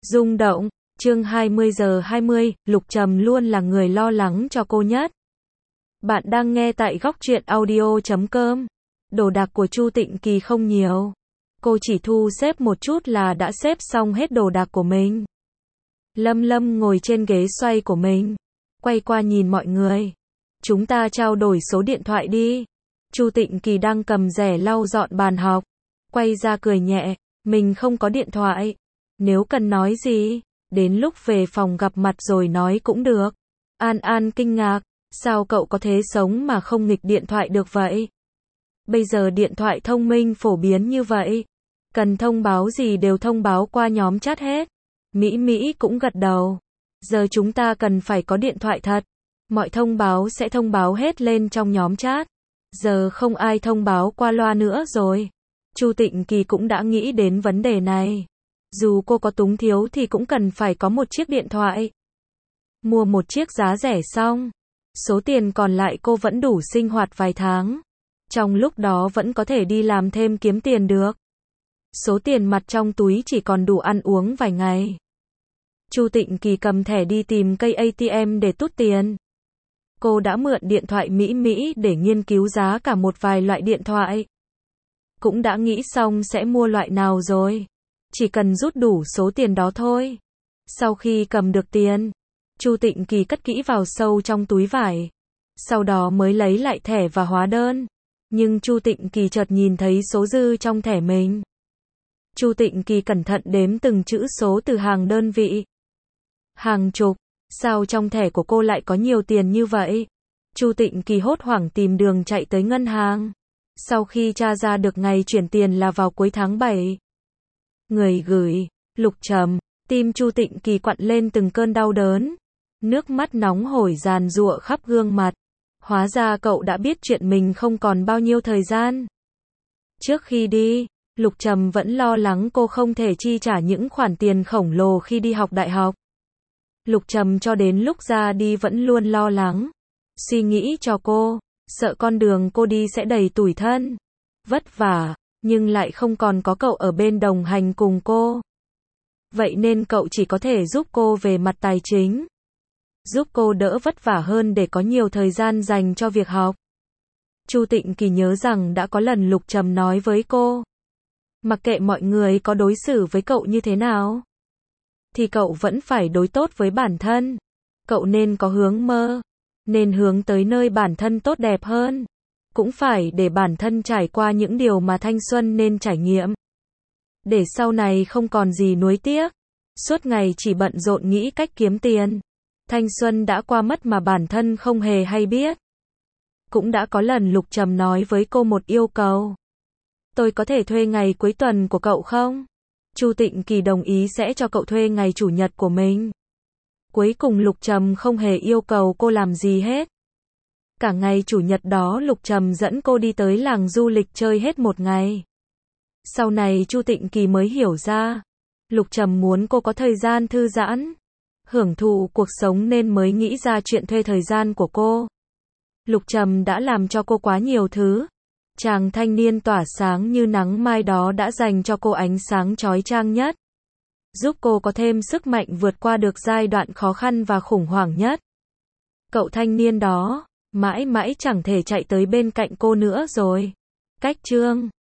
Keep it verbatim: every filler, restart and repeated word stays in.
Rung động, chương hai mươi giờ hai mươi, Lục Trầm luôn là người lo lắng cho cô nhất. Bạn đang nghe tại góc truyện audio chấm com. Đồ đạc của Chu Tịnh Kỳ không nhiều. Cô chỉ thu xếp một chút là đã xếp xong hết đồ đạc của mình. Lâm Lâm ngồi trên ghế xoay của mình, quay qua nhìn mọi người. Chúng ta trao đổi số điện thoại đi. Chu Tịnh Kỳ đang cầm rẻ lau dọn bàn học, quay ra cười nhẹ, mình không có điện thoại. Nếu cần nói gì, đến lúc về phòng gặp mặt rồi nói cũng được. An An kinh ngạc, sao cậu có thể sống mà không nghịch điện thoại được vậy? Bây giờ điện thoại thông minh phổ biến như vậy, cần thông báo gì đều thông báo qua nhóm chat hết. Mỹ Mỹ cũng gật đầu. Giờ chúng ta cần phải có điện thoại thật. Mọi thông báo sẽ thông báo hết lên trong nhóm chat. Giờ không ai thông báo qua loa nữa rồi. Chu Tịnh Kỳ cũng đã nghĩ đến vấn đề này. Dù cô có túng thiếu thì cũng cần phải có một chiếc điện thoại. Mua một chiếc giá rẻ xong, số tiền còn lại cô vẫn đủ sinh hoạt vài tháng. Trong lúc đó vẫn có thể đi làm thêm kiếm tiền được. Số tiền mặt trong túi chỉ còn đủ ăn uống vài ngày. Chu Tịnh Kỳ cầm thẻ đi tìm cây a tê em để tút tiền. Cô đã mượn điện thoại Mỹ Mỹ để nghiên cứu giá cả một vài loại điện thoại. Cũng đã nghĩ xong sẽ mua loại nào rồi. Chỉ cần rút đủ số tiền đó thôi. Sau khi cầm được tiền, Chu Tịnh Kỳ cất kỹ vào sâu trong túi vải. Sau đó mới lấy lại thẻ và hóa đơn. Nhưng Chu Tịnh Kỳ chợt nhìn thấy số dư trong thẻ mình. Chu Tịnh Kỳ cẩn thận đếm từng chữ số từ hàng đơn vị. Hàng chục, sao trong thẻ của cô lại có nhiều tiền như vậy? Chu Tịnh Kỳ hốt hoảng tìm đường chạy tới ngân hàng. Sau khi tra ra được ngày chuyển tiền là vào cuối tháng bảy. Người gửi, Lục Trầm, tim Chu Tịnh Kỳ quặn lên từng cơn đau đớn. Nước mắt nóng hổi giàn giụa khắp gương mặt. Hóa ra cậu đã biết chuyện mình không còn bao nhiêu thời gian. Trước khi đi, Lục Trầm vẫn lo lắng cô không thể chi trả những khoản tiền khổng lồ khi đi học đại học. Lục Trầm cho đến lúc ra đi vẫn luôn lo lắng. Suy nghĩ cho cô, sợ con đường cô đi sẽ đầy tủi thân, vất vả, nhưng lại không còn có cậu ở bên đồng hành cùng cô. Vậy nên cậu chỉ có thể giúp cô về mặt tài chính. Giúp cô đỡ vất vả hơn để có nhiều thời gian dành cho việc học. Chu Tịnh Kỳ nhớ rằng đã có lần Lục Trầm nói với cô. Mặc kệ mọi người có đối xử với cậu như thế nào, thì cậu vẫn phải đối tốt với bản thân. Cậu nên có hướng mơ, nên hướng tới nơi bản thân tốt đẹp hơn. Cũng phải để bản thân trải qua những điều mà thanh xuân nên trải nghiệm. Để sau này không còn gì nuối tiếc. Suốt ngày chỉ bận rộn nghĩ cách kiếm tiền. Thanh xuân đã qua mất mà bản thân không hề hay biết. Cũng đã có lần Lục Trầm nói với cô một yêu cầu. Tôi có thể thuê ngày cuối tuần của cậu không? Chu Tịnh Kỳ đồng ý sẽ cho cậu thuê ngày chủ nhật của mình. Cuối cùng Lục Trầm không hề yêu cầu cô làm gì hết. Cả ngày chủ nhật đó Lục Trầm dẫn cô đi tới làng du lịch chơi hết một ngày. Sau này Chu Tịnh Kỳ mới hiểu ra. Lục Trầm muốn cô có thời gian thư giãn, hưởng thụ cuộc sống nên mới nghĩ ra chuyện thuê thời gian của cô. Lục Trầm đã làm cho cô quá nhiều thứ. Chàng thanh niên tỏa sáng như nắng mai đó đã dành cho cô ánh sáng chói chang nhất. Giúp cô có thêm sức mạnh vượt qua được giai đoạn khó khăn và khủng hoảng nhất. Cậu thanh niên đó, mãi mãi chẳng thể chạy tới bên cạnh cô nữa rồi. Cách chương